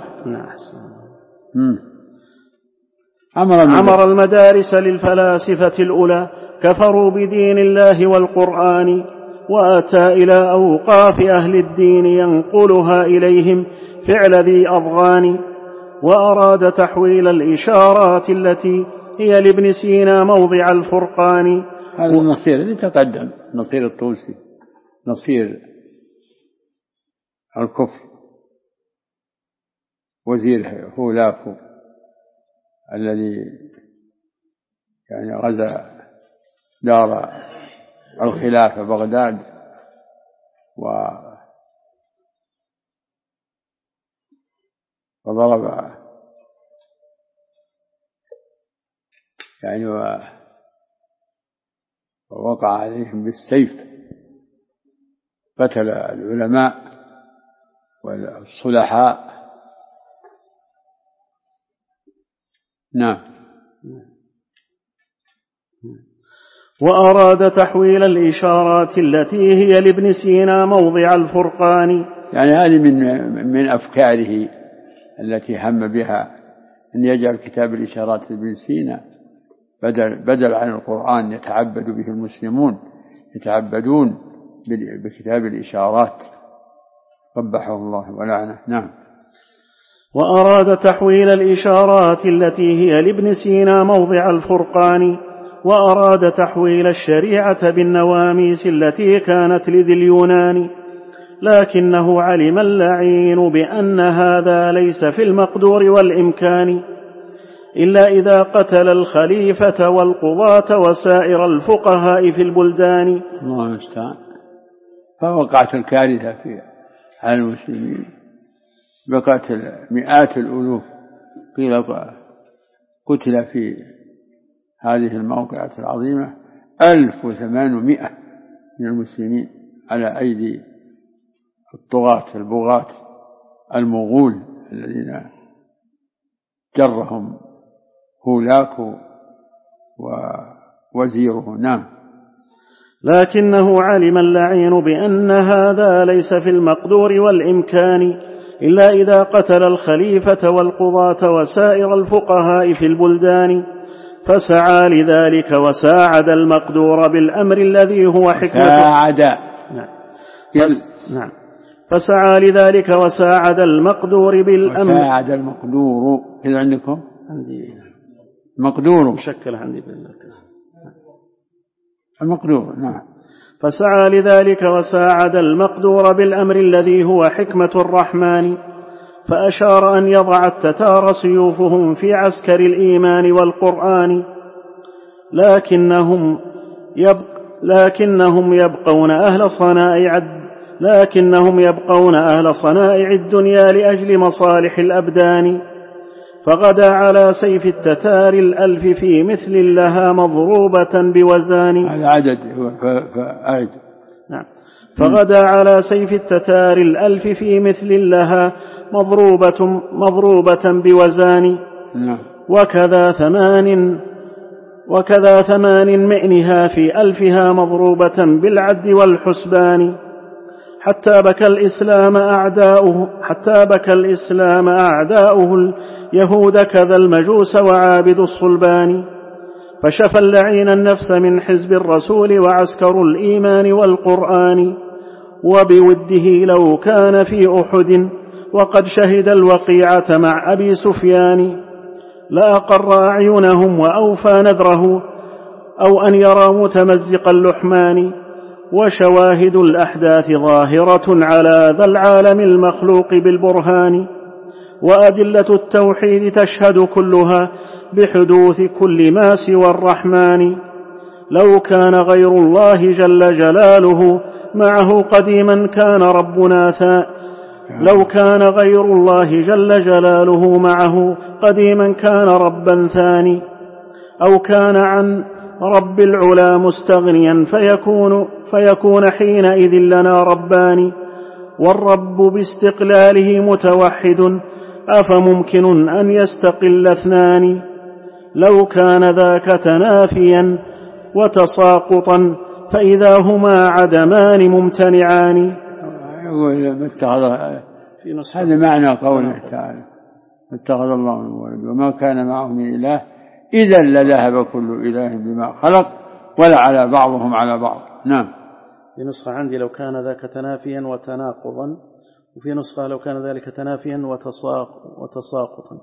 Speaker 1: عمر المدارس للفلاسفة الأولى كفروا بدين الله والقرآن. وأتى إلى أوقاف أهل الدين ينقلها إليهم فعل ذي أضغان. وأراد تحويل الإشارات التي هي لابن سينا موضع الفرقان.
Speaker 2: هذا النصير اللي تقدم، نصير الطوسي، نصير الكفر، وزير هولافو الذي يعني غزا دار الخلافة بغداد وضرب يعني ووقع عليهم بالسيف، قتل العلماء والصلحاء. نعم.
Speaker 1: وأراد تحويل الإشارات التي هي لابن سينا موضع الفرقان.
Speaker 2: يعني هذه من أفكاره التي هم بها أن يجعل كتاب الإشارات لابن سينا بدل عن القرآن يتعبد به المسلمون، يتعبدون بكتاب الإشارات، قبحه الله ولعنه. نعم.
Speaker 1: وأراد تحويل الإشارات التي هي لابن سينا موضع الفرقان. وأراد تحويل الشريعة بالنواميس التي كانت لذي اليونان. لكنه علم اللعين بأن هذا ليس في المقدور والإمكان إلا إذا قتل الخليفة والقضاة وسائر الفقهاء في البلدان.
Speaker 2: الله المستعان. فوقعت الكارثة على المسلمين بقتل مئات الألوف. قيل قتل في هذه الموقعة العظيمة 1800 من المسلمين على أيدي الطغاة البغاة المغول الذين جرهم هولاكو ووزيره. نعم.
Speaker 1: لكنه علم اللعين بأن هذا ليس في المقدور والإمكان إلا إذا قتل الخليفة والقضاة وسائر الفقهاء في البلدان. فسعى لذلك وساعد المقدور بالأمر الذي هو حكمة. نعم. فسعى لذلك وساعد المقدور بالأمر.
Speaker 2: وساعد المقدور. إذا عندكم
Speaker 1: عندي
Speaker 2: مقدور
Speaker 1: مشكل عندي بالمركز.
Speaker 2: المقدور. نعم.
Speaker 1: فسعى لذلك وساعد المقدور بالأمر الذي هو حكمة الرحمن. فأشار أن يضع التتار سيوفهم في عسكر الإيمان والقرآن. لكنهم يبقون أهل صنائع الدنيا لأجل مصالح الأبدان. فغدا على سيف التتار 1000 في مثل لها مضروبة بوزان.
Speaker 2: هذا عدد. فأعد.
Speaker 1: نعم. فغدا على سيف التتار 1000 في مثل لها مضروبة بوزان.
Speaker 2: نعم.
Speaker 1: وكذا 8 مئنها في 1000 مضروبة بالعد والحسبان. حتى بكى الإسلام أعداؤه اليهود كذا المجوس وعابد الصلبان. فشفى اللعين النفس من حزب الرسول وعسكر الإيمان والقرآن. وبوده لو كان في أحد وقد شهد الوقيعة مع أبي سفيان لأقر أعينهم وأوفى نذره، أو أن يرى متمزق اللحمان. وشواهد الأحداث ظاهرة على ذا العالم المخلوق بالبرهان، وأدلة التوحيد تشهد كلها بحدوث كل ما سوى الرحمن. لو كان غير الله جل جلاله معه قديما كان ربنا لو كان غير الله جل جلاله معه قديما كان ربا ثاني، أو كان عن رب العلا مستغنيا فيكون حينئذ لنا ربان. والرب باستقلاله متوحد، أفممكن أن يستقل اثنان؟ لو كان ذاك تنافيا وتساقطا فإذا هما عدمان ممتنعان.
Speaker 2: يقول هذا معنى قوله تعالى اتخذ الله من ولد وما كان معه من إله إذا لذهب كل إله بما خلق ولا على بعضهم على بعض. نعم.
Speaker 1: في نسخة عندي لو كان ذاك تنافيا وتناقضا، وفي نسخة لو كان ذلك تنافيا وتساقطا.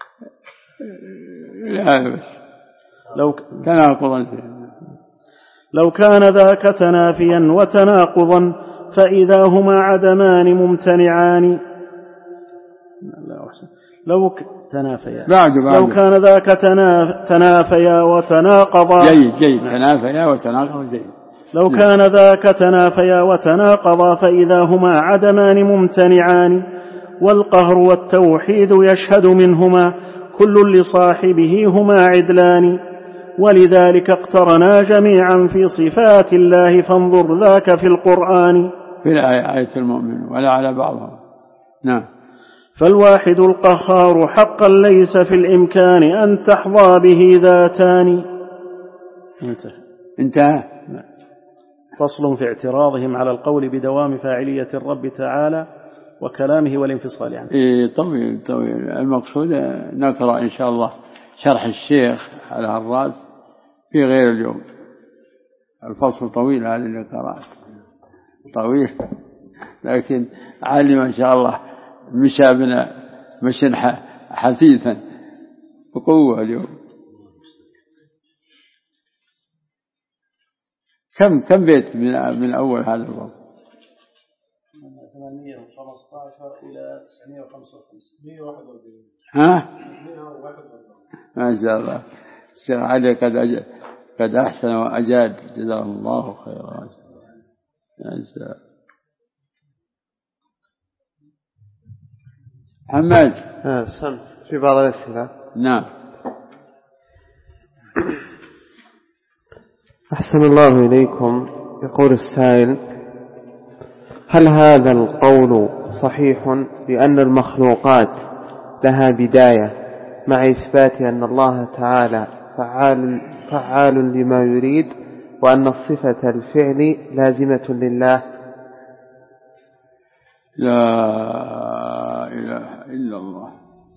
Speaker 2: لا بس تناقضا.
Speaker 1: لو كان ذاك تنافيا وتناقضا فإذا هما عدمان ممتنعان. لو كان ذاك تنافيا وتناقضا.
Speaker 2: جيد تنافيا وتناقضا جيد.
Speaker 1: لو كان ذاك تنافيا وتناقضا فإذا هما عدمان ممتنعان. والقهر والتوحيد يشهد منهما كل لصاحبه هما عدلان. ولذلك اقترنا جميعا في صفات الله، فانظر ذاك في القرآن.
Speaker 2: في آية المؤمن ولا على بعضهم. نعم.
Speaker 1: فالواحد القهار حقا ليس في الإمكان أن تحظى به ذاتان.
Speaker 2: انتهى.
Speaker 1: فصل في اعتراضهم على القول بدوام فاعلية الرب تعالى وكلامه والانفصال عنه.
Speaker 2: طويل المقصود نقرأ إن شاء الله شرح الشيخ على الرأس في غير اليوم. الفصل طويل هذا اللي قرأت طويل، لكن علم إن شاء الله مشى بنا مشي حثيثا بقوة اليوم. كم بيت من أول هذا الوقت؟
Speaker 1: 815 إلى 955.
Speaker 2: ها؟ ما شاء الله. الشيخ علي قد أحسن وأجاد، جزاه الله خيرا. محمد
Speaker 4: سم في بعض الأسئلة.
Speaker 2: نعم.
Speaker 4: أحسن الله إليكم. يقول السائل: هل هذا القول صحيح بأن المخلوقات لها بداية مع إثبات أن الله تعالى فعال لما يريد، وأن الصفة الفعل لازمة لله؟
Speaker 2: لا إله إلا الله.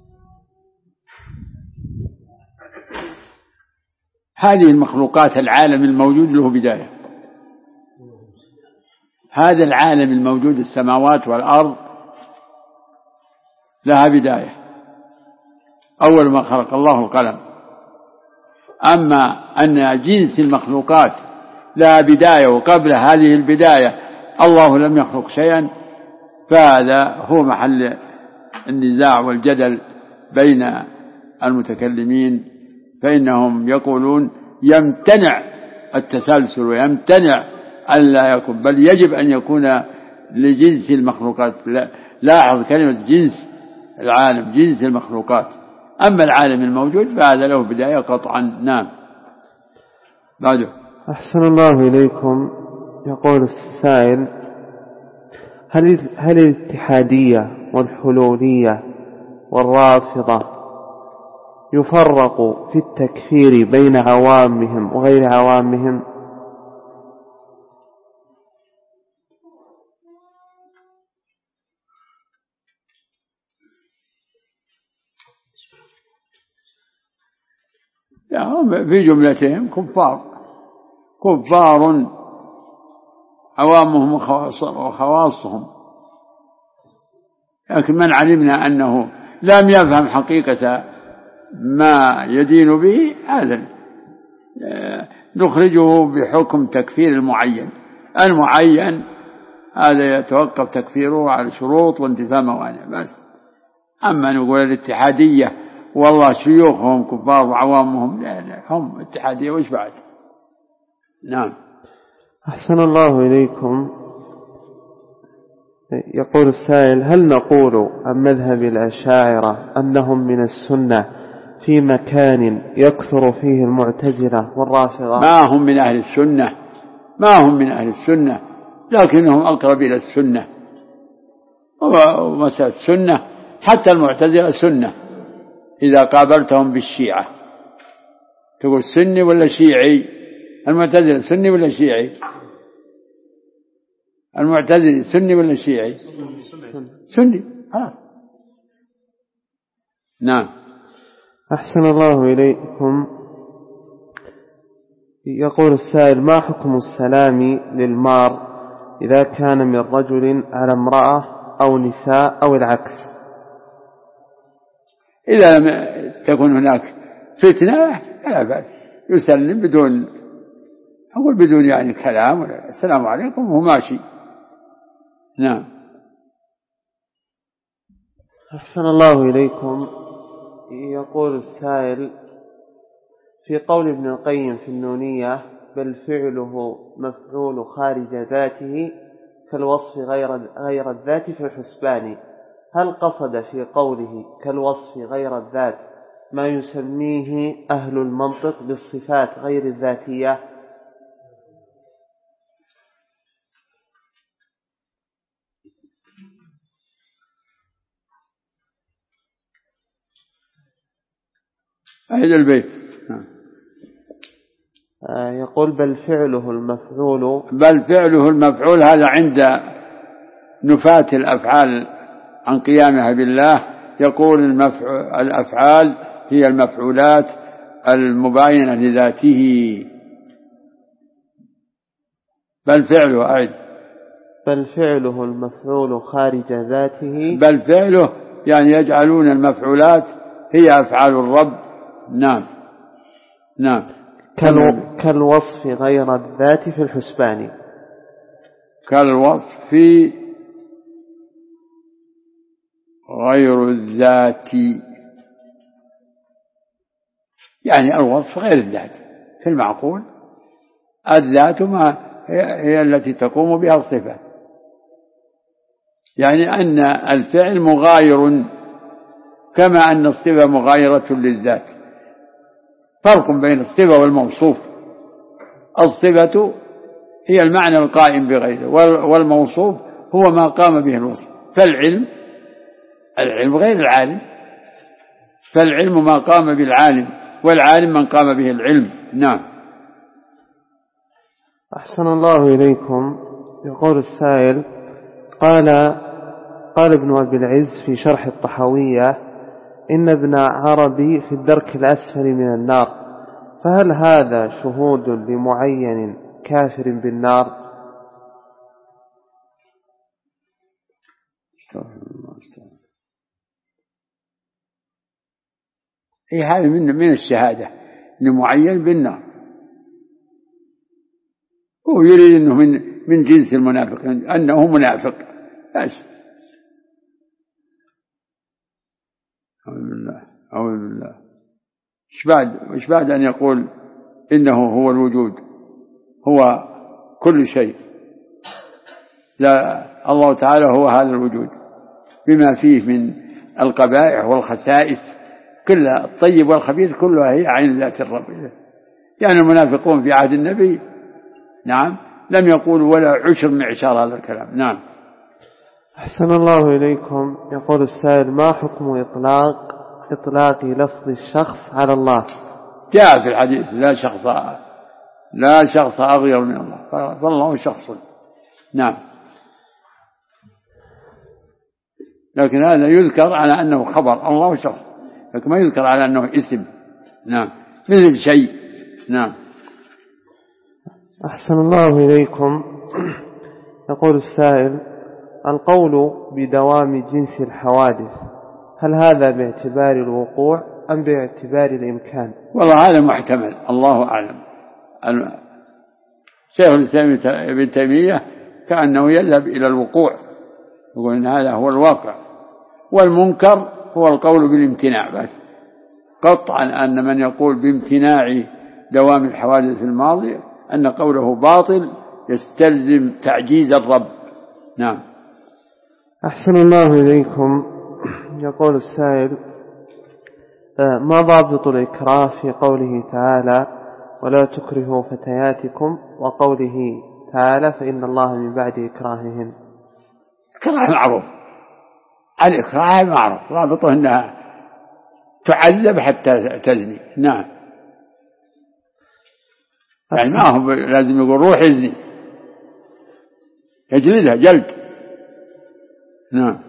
Speaker 2: هذه المخلوقات العالم الموجود له بداية. هذا العالم الموجود السماوات والأرض لها بداية. أول ما خلق الله القلم. أما أن جنس المخلوقات لها بداية وقبل هذه البداية الله لم يخلق شيئا، فهذا هو محل النزاع والجدل بين المتكلمين. فإنهم يقولون يمتنع التسلسل ويمتنع أن لا يكون، بل يجب أن يكون لجنس المخلوقات. لاحظ كلمة جنس العالم، جنس المخلوقات. أما العالم الموجود فهذا له بداية قطعا. نعم. بعده.
Speaker 4: أحسن الله إليكم. يقول السائل: هل الاتحادية والحلولية والرافضة يفرق في التكفير بين عوامهم وغير عوامهم؟
Speaker 2: في جملتهم كفار عوامهم وخواصهم. لكن من علمنا أنه لم يفهم حقيقة ما يدين به هذا نخرجه بحكم تكفير المعين هذا يتوقف تكفيره على شروط وانتفاء موانع بس. أما نقول الاتحادية والله شيوخهم كفار وعوامهم لا هم اتحادية وإيش بعد. نعم.
Speaker 4: أحسن الله إليكم. يقول السائل: هل نقول عن مذهب الأشاعرة أنهم من السنة في مكان يكثر فيه المعتزلة والرافضة؟
Speaker 2: ما هم من أهل السنة لكنهم أقرب إلى السنة. ومسألة السنة حتى المعتزلة سنة إذا قابلتهم بالشيعة تقول سني ولا شيعي؟ المعتزلة سني ولا شيعي؟ المعتزلة سني ولا شيعي؟ سني. نعم.
Speaker 4: أحسن الله إليكم. يقول السائل: ما حكم السلام للمار إذا كان من رجل على امرأة أو نساء أو العكس؟
Speaker 2: إذا لم تكن هناك فتنة فلا بأس، يسلم بدون يعني كلام ولا السلام عليكم وهو ماشي. نعم.
Speaker 4: أحسن الله إليكم. يقول السائل: في قول ابن القيم في النونية: بل فعله مفعول خارج ذاته كالوصف غير الذات في الحسبان، هل قصد في قوله كالوصف غير الذات ما يسميه أهل المنطق بالصفات غير الذاتية؟
Speaker 2: أهل البيت.
Speaker 4: يقول: بل فعله
Speaker 2: المفعول هذا عند نفاة الأفعال عن قيامها بالله، يقول الأفعال هي المفعولات المباينة لذاته. بل فعله المفعول خارج ذاته. بل فعله يعني يجعلون المفعولات هي أفعال الرب. نعم.
Speaker 4: كالوصف غير الذات في الحسبان.
Speaker 2: كالوصف غير الذات يعني الوصف غير الذات في المعقول. الذات ما هي التي تقوم بها الصفات، يعني أن الفعل مغاير كما أن الصفة مغايرة للذات. فرق بين الصفة والموصوف. الصفة هي المعنى القائم بغيره، والموصوف هو ما قام به الوصف. فالعلم غير العالم، فالعلم ما قام بالعالم، والعالم من قام به العلم. نعم.
Speaker 4: أحسن الله إليكم. يقول السائل: قال ابن أبي العز في شرح الطحاوية: إن ابن عربي في الدرك الأسفل من النار، فهل هذا شهود لمعين كافر بالنار؟
Speaker 2: هذا من الشهادة لمعين بالنار، هو يريد أنه من جنس المنافقين، أنه منافق بس. أعوذ بالله. إيش بعد أن يقول إنه هو الوجود، هو كل شيء. لا، الله تعالى هو هذا الوجود بما فيه من القبائح والخسائس، كل الطيب والخبيث كلها هي عين ذات الرب. يعني المنافقون في عهد النبي نعم لم يقولوا ولا عشر معشار هذا الكلام. نعم.
Speaker 4: أحسن الله إليكم. يقول السائل: ما حكم إطلاق لفظ الشخص على الله؟
Speaker 2: جاء في الحديث: لا شخص أغير من الله، فالله شخص. نعم. لكن هذا يذكر على أنه خبر، الله شخص، لكن ما يذكر على أنه اسم. نعم. مثل شيء. نعم.
Speaker 4: أحسن الله إليكم. يقول السائل: القول بدوام جنس الحوادث هل هذا باعتبار الوقوع أم باعتبار الإمكان؟
Speaker 2: والله هذا محتمل، الله أعلم. شيخ الإسلام ابن تيمية كأنه يذهب إلى الوقوع، يقول إن هذا هو الواقع، والمنكر هو القول بالامتناع بس. قطعا أن من يقول بامتناع دوام الحوادث في الماضي أن قوله باطل يستلزم تعجيز الرب. نعم.
Speaker 4: أحسن الله إليكم. يقول السائل: ما ضابط الإكراه في قوله تعالى ولا تكرهوا فتياتكم، وقوله تعالى فإن الله من بعد إكراههن؟
Speaker 2: الإكراه معروف، الإكراه معروف، ضابطه أنها تعذب حتى تزني. نعم. يعني ما هو لازم يقول روح ازني، يجلدها جلد. نعم.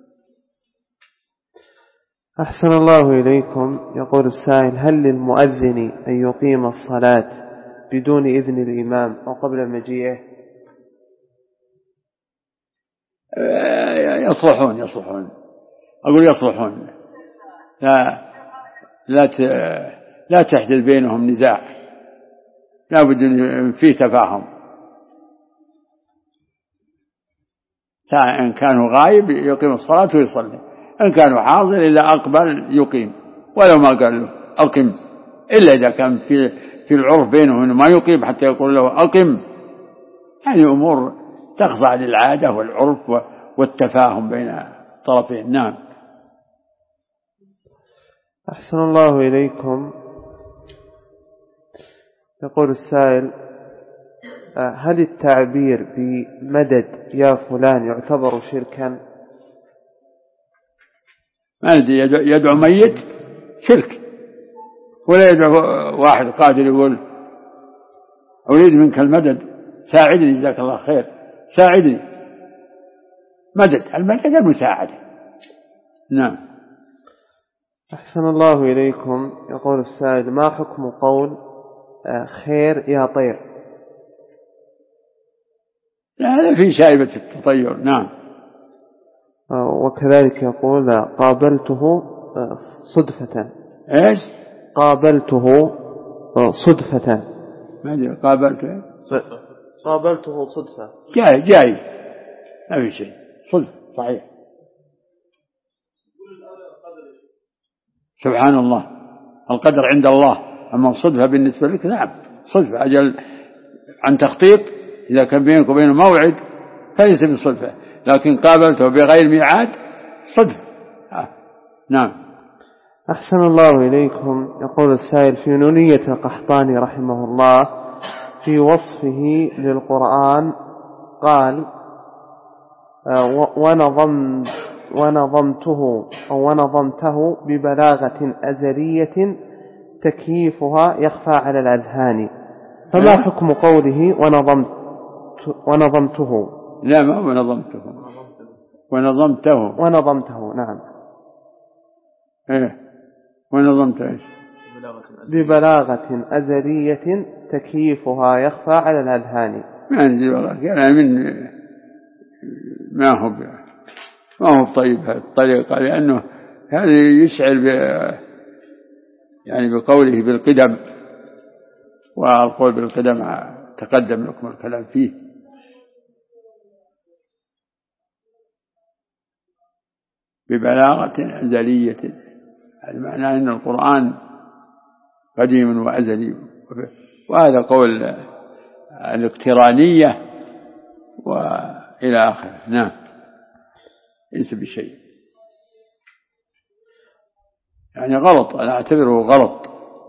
Speaker 4: أحسن الله إليكم. يقول السائل: هل للمؤذن أن يقيم الصلاة بدون إذن الإمام أو قبل مجيئه؟
Speaker 2: يصلحون أقول يصلحون، لا تحدث بينهم نزاع، لا بد أن فيه تفاهم. إن كانوا غايب يقيم الصلاة ويصلي، إن كانوا حاضر إذا أقبل يقيم، ولو ما قال له أقم، إلا إذا كان في العرف بينهم إنه ما يقيم حتى يقول له أقم. يعني أمور تخضع للعادة والعرف والتفاهم بين الطرفين. نعم.
Speaker 4: أحسن الله إليكم. يقول السائل: هل التعبير بمدد يا فلان يعتبر شركا؟
Speaker 2: ما ندري، يدعو ميت شرك، ولا يدعو واحد قادر يقول أريد منك المدد، ساعدني جزاك الله خير، ساعدني. مدد، المدد المساعدة. نعم.
Speaker 4: أحسن الله إليكم. يقول السائل: ما حكم قول خير يا طير؟
Speaker 2: هذا في شائبة التطير. نعم.
Speaker 4: وكذلك يقول: قابلته صدفة.
Speaker 2: إيش؟
Speaker 4: قابلته صدفة.
Speaker 2: ما أدري قابلته.
Speaker 4: قابلته صدفة.
Speaker 2: جائز، ما في شيء، صدفة صحيح. سبحان الله، القدر عند الله، أما الصدفة بالنسبة لك نعم صدفة، أجل عن تخطيط. إذا كان بينك وبينه موعد فليس بالصدفة، لكن قابلته بغير ميعاد صدفة. نعم.
Speaker 4: أحسن الله إليكم. يقول السائل: في نونية القحطاني رحمه الله في وصفه للقرآن قال: ونظمته ببلاغة أزلية تكييفها يخفى على الأذهان، فما حكم قوله ونظمته؟
Speaker 2: لا، ما هو ونظمته.
Speaker 4: نعم.
Speaker 2: إيه، ونظمته إيش؟
Speaker 4: ببلاغة أزلية تكييفها يخفى على الأذهان.
Speaker 2: ما أدري والله، كلام من ما هو طيب هذه الطريقة، لأنه هذا يشعر يعني بقوله بالقدم، والقول بالقدم تقدم لكم الكلام فيه. ببلاغة أزلية، هذا معناه أن القرآن قديم وأزلي، وهذا قول الاقترانية وإلى آخره. نعم. ليس بشيء، يعني غلط، أنا أعتبره غلط.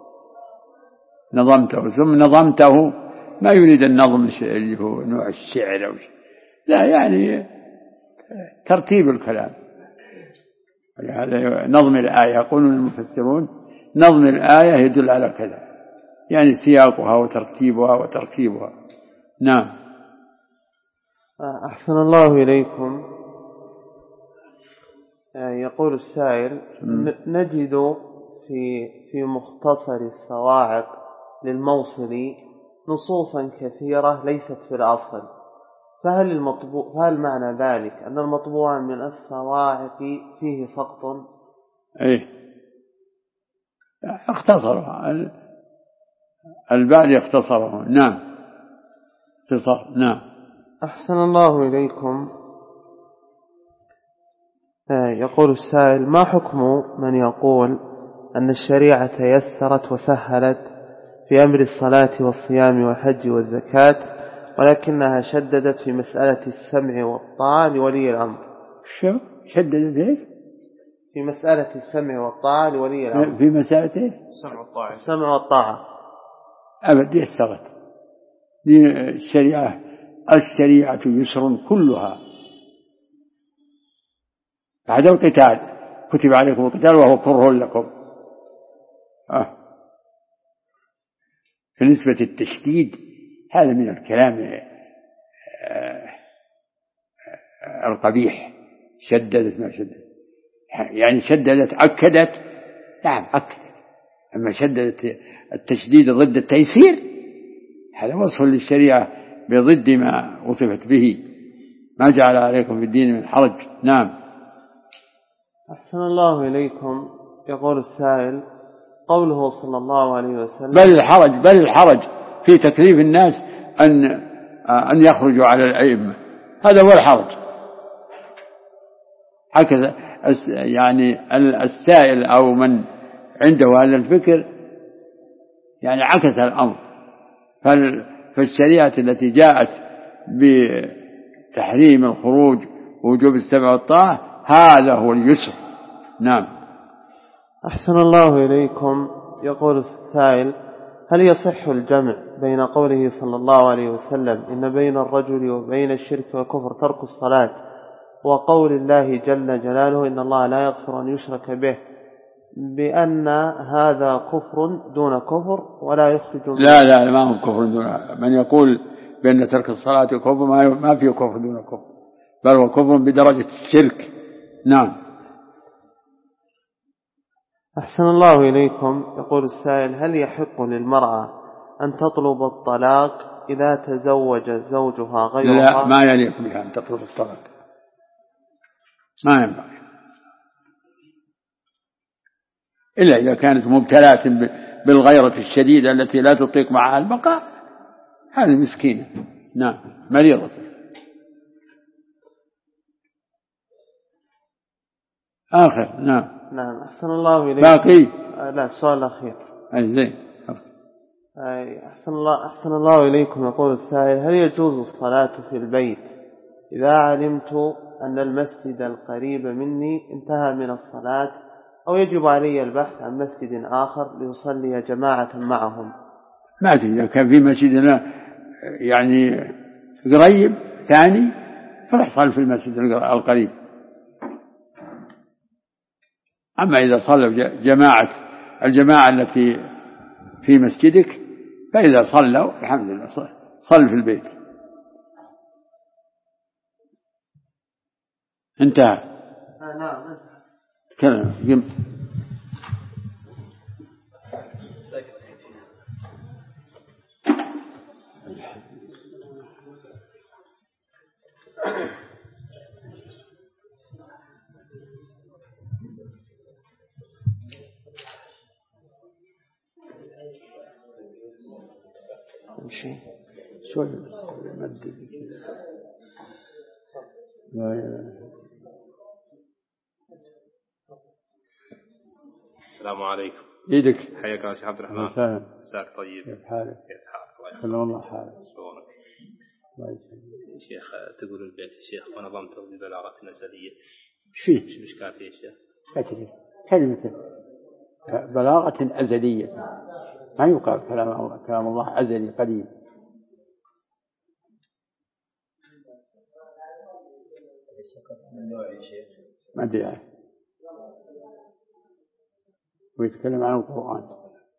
Speaker 2: نظمته، ثم نظمته ما يريد النظم اللي هو نوع الشعر أو شيء، لا، يعني ترتيب الكلام. هذا نظم الآية، يقولون المفسرون نظم الآية يدل على كذا، يعني سياقها وترتيبها وتركيبها. نعم.
Speaker 4: أحسن الله إليكم. يقول السائل: نجد في مختصر الصواعق للموصلي نصوصا كثيرة ليست في الأصل، فهل معنى ذلك أن المطبوع من الصواعق فيه سقط؟
Speaker 2: إيه، اختصرها البعد يختصره. نعم اختصار. نعم.
Speaker 4: أحسن الله إليكم. يقول السائل: ما حكم من يقول أن الشريعة يسرت وسهلت في أمر الصلاة والصيام والحج والزكاة، ولكنها شددت في مسألة السمع والطاعة لولي الأمر؟
Speaker 2: شو شددت ايش؟
Speaker 4: في مسألة السمع والطاعة لولي الأمر.
Speaker 2: في مسألة ايش؟
Speaker 4: السمع والطاعة.
Speaker 2: أبد يسرت. الشريعة يسر كلها بعد القتال، كتب عليكم القتال وهو كره لكم. بالنسبة للتشديد هذا من الكلام القبيح. شددت ما شددت، يعني شددت أكدت. نعم أكدت. أما شددت التشديد ضد التيسير هذا وصف للشريعة بضد ما وصفت به. ما جعل عليكم في الدين من حرج. نعم.
Speaker 4: أحسن الله إليكم. يقول السائل: قوله صلى الله عليه وسلم:
Speaker 2: بل الحرج في تكليف الناس أن يخرجوا على الأئمة، هذا هو الحرج. هكذا يعني السائل أو من عنده هذا الفكر يعني عكس الأمر. فالشريعة التي جاءت بتحريم الخروج ووجوب السمع والطاعة هذا هو اليسر. نعم.
Speaker 4: أحسن الله إليكم. يقول السائل: هل يصح الجمع بين قوله صلى الله عليه وسلم إن بين الرجل وبين الشرك والكفر ترك الصلاة، وقول الله جل جلاله إن الله لا يغفر أن يشرك به، بأن هذا كفر دون كفر ولا يخرج من؟
Speaker 2: لا ما هو كفر دون. من يقول بأن ترك الصلاة كفر ما فيه كفر دون كفر، بل هو كفر بدرجة الشرك. نعم.
Speaker 4: أحسن الله إليكم. يقول السائل: هل يحق للمرأة أن تطلب الطلاق إذا تزوج زوجها غيرها؟
Speaker 2: لا، ما يليق بها أن تطلب الطلاق، ما ينبغي إلا إذا كانت مبتلاة بالغيرة الشديدة التي لا تطيق معها البقاء، هذه مسكينة. نعم، مريضة. آخر. نعم.
Speaker 4: أحسن الله إليكم.
Speaker 2: باقي؟
Speaker 4: لا، السؤال الأخير.
Speaker 2: أي زين.
Speaker 4: أحسن الله إليكم. يقول السائل: هل يجوز الصلاة في البيت إذا علمت أن المسجد القريب مني انتهى من الصلاة، أو يجب علي البحث عن مسجد آخر ليصلي جماعة معهم؟
Speaker 2: ما أدري إذا كان في مسجدنا يعني قريب ثاني فنحصل في المسجد القريب. أما إذا صلى الجماعة التي في مسجدك فإذا صلوا الحمد لله صل في البيت. انتهى.
Speaker 4: نعم.
Speaker 2: تكلم. قمت.
Speaker 4: امشي
Speaker 2: شوي مد
Speaker 5: السلام عليكم.
Speaker 2: ايدك.
Speaker 5: حياك الله شيخ عبد الرحمن. مساك طيب.
Speaker 2: كيف حالك؟
Speaker 5: كيف حالك؟
Speaker 2: الله حالك.
Speaker 5: شلونك؟ شيخ تقول البيت يا شيخ ونظمته ببلاغة نزلية.
Speaker 2: شو
Speaker 5: مشكلة فيه يا شيخ؟
Speaker 2: كلمة بلاغة أزلية، ما يقال كلام الله أزلي قديم. ما أدري. ويتكلم عن القرآن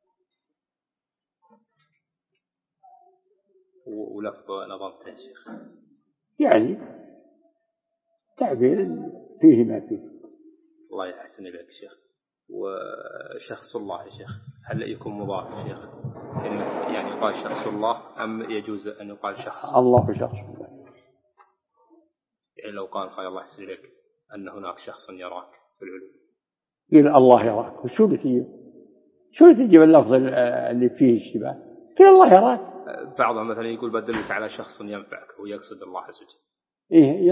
Speaker 5: ولفظ نظمته يا شيخ،
Speaker 2: يعني تعبير فيه ما فيه.
Speaker 5: الله يحسن إليك شيخ. وشخص الله يا شيخ هل يكون مضاف يا شيخ؟ كلمة يعني يقال شخص الله أم يجوز أن يقال شخص
Speaker 2: الله شخص الله؟
Speaker 5: يعني لو قال الله يحسن إليك أن هناك شخص يراك في العلو،
Speaker 2: قيل الله يراك وشو بتيه؟ شو تجيب اللفظ اللي فيه اشتباه؟ كل الله يراك.
Speaker 5: بعضهم مثلا يقول بدلك على شخص ينفعك ويقصد الله عز وجل.
Speaker 2: إيه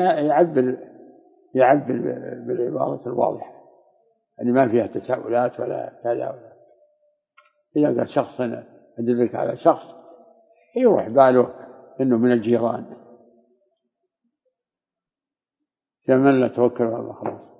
Speaker 2: يعبر بالعبارة الواضحة اللي ما فيها تساؤلات ولا كذا ولا. إذا قال شخص أدلك على شخص يروح باله إنه من الجيران. كمن لا توكل على الله خلاص.